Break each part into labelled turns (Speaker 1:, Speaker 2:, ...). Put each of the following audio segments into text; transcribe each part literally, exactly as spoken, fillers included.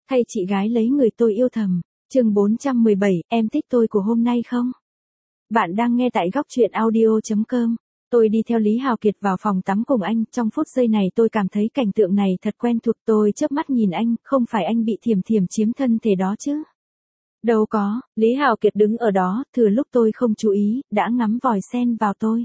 Speaker 1: Thay chị gái lấy người tôi yêu thầm. Chương bốn trăm mười bảy, em thích tôi của hôm nay không? Bạn đang nghe tại góc truyện audio chấm com. Tôi đi theo Lý Hào Kiệt vào phòng tắm cùng anh, trong phút giây này tôi cảm thấy cảnh tượng này thật quen thuộc, tôi chớp mắt nhìn anh, không phải anh bị Thiểm Thiểm chiếm thân thể đó chứ? Đâu có, Lý Hào Kiệt đứng ở đó, thừa lúc tôi không chú ý, đã ngắm vòi sen vào tôi.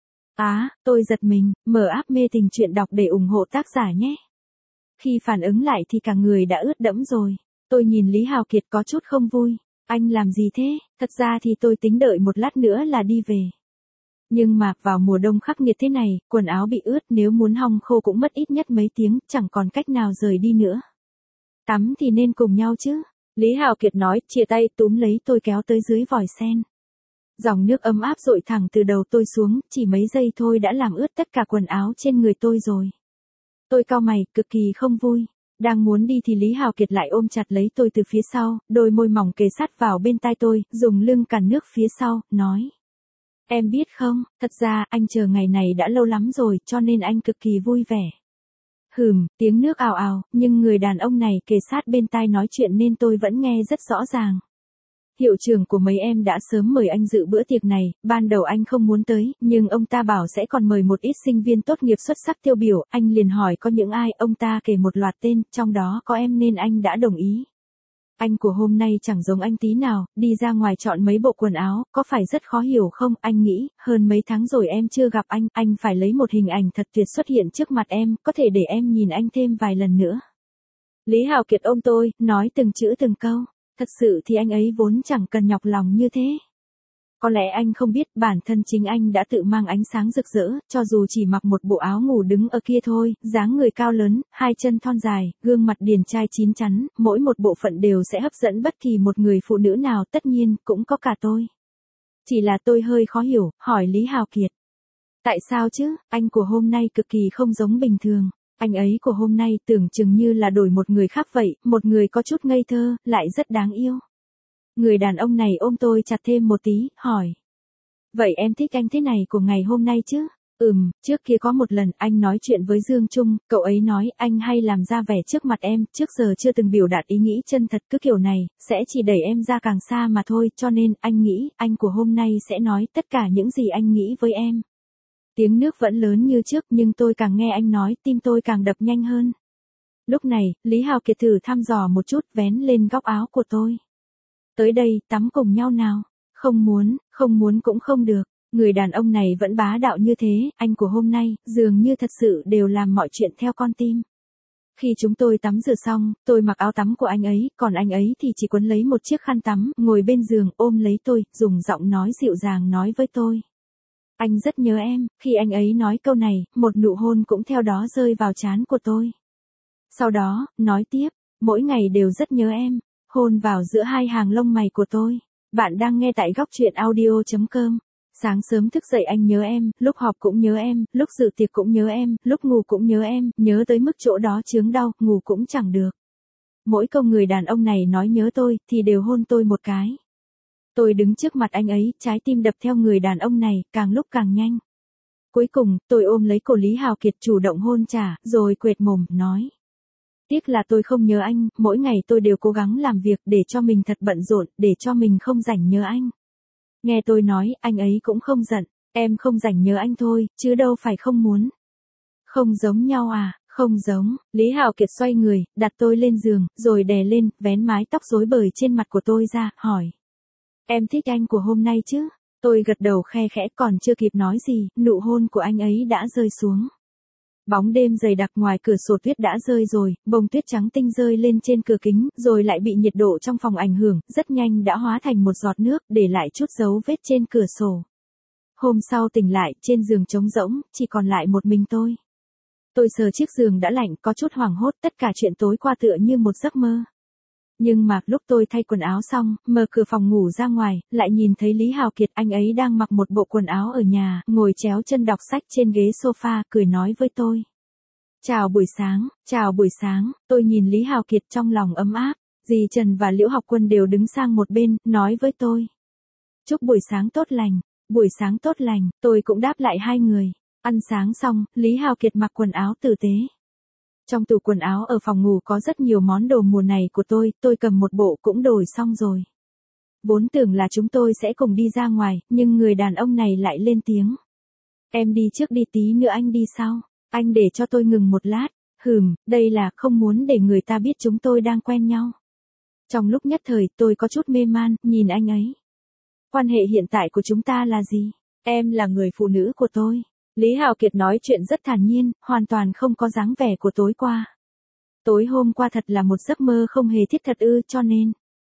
Speaker 1: Á, à, tôi giật mình, mở app mê tình truyện đọc để ủng hộ tác giả nhé. Khi phản ứng lại thì cả người đã ướt đẫm rồi. Tôi nhìn Lý Hào Kiệt có chút không vui. Anh làm gì thế? Thật ra thì tôi tính đợi một lát nữa là đi về. Nhưng mà vào mùa đông khắc nghiệt thế này, quần áo bị ướt, nếu muốn hong khô cũng mất ít nhất mấy tiếng, chẳng còn cách nào rời đi nữa. Tắm thì nên cùng nhau chứ. Lý Hào Kiệt nói, chia tay túm lấy tôi kéo tới dưới vòi sen. Dòng nước ấm áp dội thẳng từ đầu tôi xuống, chỉ mấy giây thôi đã làm ướt tất cả quần áo trên người tôi rồi. Tôi cau mày, cực kỳ không vui. Đang muốn đi thì Lý Hào Kiệt lại ôm chặt lấy tôi từ phía sau, đôi môi mỏng kề sát vào bên tai tôi, dùng lưng cản nước phía sau, nói. Em biết không, thật ra anh chờ ngày này đã lâu lắm rồi, cho nên anh cực kỳ vui vẻ. Hừm, tiếng nước ào ào, nhưng người đàn ông này kề sát bên tai nói chuyện nên tôi vẫn nghe rất rõ ràng. Hiệu trưởng của mấy em đã sớm mời anh dự bữa tiệc này, ban đầu anh không muốn tới, nhưng ông ta bảo sẽ còn mời một ít sinh viên tốt nghiệp xuất sắc tiêu biểu, anh liền hỏi có những ai, ông ta kể một loạt tên, trong đó có em nên anh đã đồng ý. Anh của hôm nay chẳng giống anh tí nào, đi ra ngoài chọn mấy bộ quần áo, có phải rất khó hiểu không, anh nghĩ, hơn mấy tháng rồi em chưa gặp anh, anh phải lấy một hình ảnh thật tuyệt xuất hiện trước mặt em, có thể để em nhìn anh thêm vài lần nữa. Lý Hào Kiệt ôm tôi, nói từng chữ từng câu. Thật sự thì anh ấy vốn chẳng cần nhọc lòng như thế. Có lẽ anh không biết bản thân chính anh đã tự mang ánh sáng rực rỡ, cho dù chỉ mặc một bộ áo ngủ đứng ở kia thôi, dáng người cao lớn, hai chân thon dài, gương mặt điển trai chín chắn, mỗi một bộ phận đều sẽ hấp dẫn bất kỳ một người phụ nữ nào, tất nhiên, cũng có cả tôi. Chỉ là tôi hơi khó hiểu, hỏi Lý Hào Kiệt. Tại sao chứ, anh của hôm nay cực kỳ không giống bình thường. Anh ấy của hôm nay tưởng chừng như là đổi một người khác vậy, một người có chút ngây thơ, lại rất đáng yêu. Người đàn ông này ôm tôi chặt thêm một tí, hỏi. Vậy em thích anh thế này của ngày hôm nay chứ? Ừm, trước kia có một lần anh nói chuyện với Dương Trung, cậu ấy nói anh hay làm ra vẻ trước mặt em, trước giờ chưa từng biểu đạt ý nghĩ chân thật cứ kiểu này, sẽ chỉ đẩy em ra càng xa mà thôi, cho nên anh nghĩ anh của hôm nay sẽ nói tất cả những gì anh nghĩ với em. Tiếng nước vẫn lớn như trước nhưng tôi càng nghe anh nói, tim tôi càng đập nhanh hơn. Lúc này, Lý Hào Kiệt thử thăm dò một chút, vén lên góc áo của tôi. Tới đây, tắm cùng nhau nào. Không muốn, không muốn cũng không được. Người đàn ông này vẫn bá đạo như thế, anh của hôm nay, dường như thật sự đều làm mọi chuyện theo con tim. Khi chúng tôi tắm rửa xong, tôi mặc áo tắm của anh ấy, còn anh ấy thì chỉ quấn lấy một chiếc khăn tắm, ngồi bên giường, ôm lấy tôi, dùng giọng nói dịu dàng nói với tôi. Anh rất nhớ em, khi anh ấy nói câu này, một nụ hôn cũng theo đó rơi vào trán của tôi. Sau đó, nói tiếp, mỗi ngày đều rất nhớ em, hôn vào giữa hai hàng lông mày của tôi. Bạn đang nghe tại góc truyện audio chấm com. Sáng sớm thức dậy anh nhớ em, lúc họp cũng nhớ em, lúc dự tiệc cũng nhớ em, lúc ngủ cũng nhớ em, nhớ tới mức chỗ đó chướng đau, ngủ cũng chẳng được. Mỗi câu người đàn ông này nói nhớ tôi, thì đều hôn tôi một cái. Tôi đứng trước mặt anh ấy, trái tim đập theo người đàn ông này, càng lúc càng nhanh. Cuối cùng, tôi ôm lấy cổ Lý Hào Kiệt chủ động hôn trả, rồi quệt mồm, nói. Tiếc là tôi không nhớ anh, mỗi ngày tôi đều cố gắng làm việc để cho mình thật bận rộn, để cho mình không rảnh nhớ anh. Nghe tôi nói, anh ấy cũng không giận, em không rảnh nhớ anh thôi, chứ đâu phải không muốn. Không giống nhau à, không giống, Lý Hào Kiệt xoay người, đặt tôi lên giường, rồi đè lên, vén mái tóc rối bời trên mặt của tôi ra, hỏi. Em thích anh của hôm nay chứ? Tôi gật đầu khe khẽ, còn chưa kịp nói gì, nụ hôn của anh ấy đã rơi xuống. Bóng đêm dày đặc, ngoài cửa sổ tuyết đã rơi rồi, bông tuyết trắng tinh rơi lên trên cửa kính, rồi lại bị nhiệt độ trong phòng ảnh hưởng, rất nhanh đã hóa thành một giọt nước, để lại chút dấu vết trên cửa sổ. Hôm sau tỉnh lại, trên giường trống rỗng, chỉ còn lại một mình tôi. Tôi sờ chiếc giường đã lạnh, có chút hoảng hốt, tất cả chuyện tối qua tựa như một giấc mơ. Nhưng mà, lúc tôi thay quần áo xong, mở cửa phòng ngủ ra ngoài, lại nhìn thấy Lý Hào Kiệt, anh ấy đang mặc một bộ quần áo ở nhà, ngồi chéo chân đọc sách trên ghế sofa, cười nói với tôi. Chào buổi sáng, chào buổi sáng, tôi nhìn Lý Hào Kiệt trong lòng ấm áp, dì Trần và Liễu Học Quân đều đứng sang một bên, nói với tôi. Chúc buổi sáng tốt lành, buổi sáng tốt lành, tôi cũng đáp lại hai người. Ăn sáng xong, Lý Hào Kiệt mặc quần áo tử tế. Trong tủ quần áo ở phòng ngủ có rất nhiều món đồ mùa này của tôi, tôi cầm một bộ cũng đổi xong rồi. Vốn tưởng là chúng tôi sẽ cùng đi ra ngoài, nhưng người đàn ông này lại lên tiếng. Em đi trước đi, tí nữa anh đi sau. Anh để cho tôi ngừng một lát. Hừm, đây là không muốn để người ta biết chúng tôi đang quen nhau. Trong lúc nhất thời tôi có chút mê man, nhìn anh ấy. Quan hệ hiện tại của chúng ta là gì? Em là người phụ nữ của tôi. Lý Hào Kiệt nói chuyện rất thản nhiên, hoàn toàn không có dáng vẻ của tối qua. Tối hôm qua thật là một giấc mơ không hề thiết thật ư, cho nên.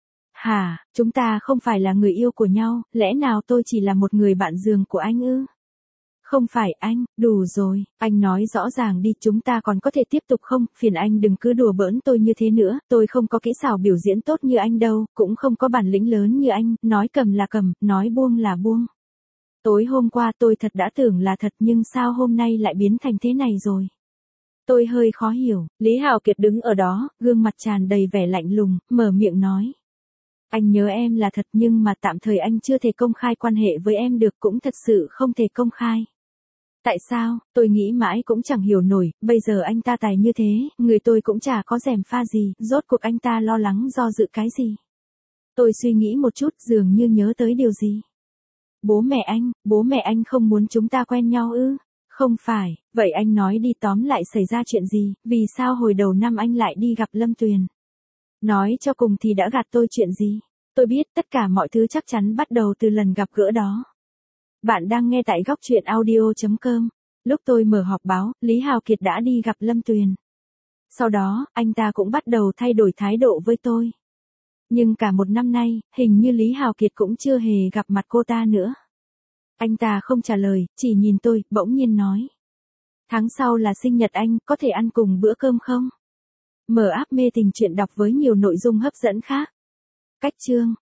Speaker 1: Hả, chúng ta không phải là người yêu của nhau, lẽ nào tôi chỉ là một người bạn giường của anh ư? Không phải anh, đủ rồi, anh nói rõ ràng đi, chúng ta còn có thể tiếp tục không, phiền anh đừng cứ đùa bỡn tôi như thế nữa, tôi không có kỹ xảo biểu diễn tốt như anh đâu, cũng không có bản lĩnh lớn như anh, nói cầm là cầm, nói buông là buông. Tối hôm qua tôi thật đã tưởng là thật nhưng sao hôm nay lại biến thành thế này rồi? Tôi hơi khó hiểu, Lý Hào Kiệt đứng ở đó, gương mặt tràn đầy vẻ lạnh lùng, mở miệng nói. Anh nhớ em là thật nhưng mà tạm thời anh chưa thể công khai quan hệ với em được, cũng thật sự không thể công khai. Tại sao, tôi nghĩ mãi cũng chẳng hiểu nổi, bây giờ anh ta tài như thế, người tôi cũng chả có gièm pha gì, rốt cuộc anh ta lo lắng do dự cái gì. Tôi suy nghĩ một chút dường như nhớ tới điều gì. Bố mẹ anh, bố mẹ anh không muốn chúng ta quen nhau ư? Không phải, vậy anh nói đi, tóm lại xảy ra chuyện gì, vì sao hồi đầu năm anh lại đi gặp Lâm Tuyền? Nói cho cùng thì đã gạt tôi chuyện gì? Tôi biết tất cả mọi thứ chắc chắn bắt đầu từ lần gặp gỡ đó. Bạn đang nghe tại góc truyện audio chấm com. Lúc tôi mở họp báo, Lý Hào Kiệt đã đi gặp Lâm Tuyền. Sau đó, anh ta cũng bắt đầu thay đổi thái độ với tôi. Nhưng cả một năm nay, hình như Lý Hào Kiệt cũng chưa hề gặp mặt cô ta nữa. Anh ta không trả lời, chỉ nhìn tôi, bỗng nhiên nói. Tháng sau là sinh nhật anh, có thể ăn cùng bữa cơm không? Mở app mê tình truyện đọc với nhiều nội dung hấp dẫn khác. Cách chương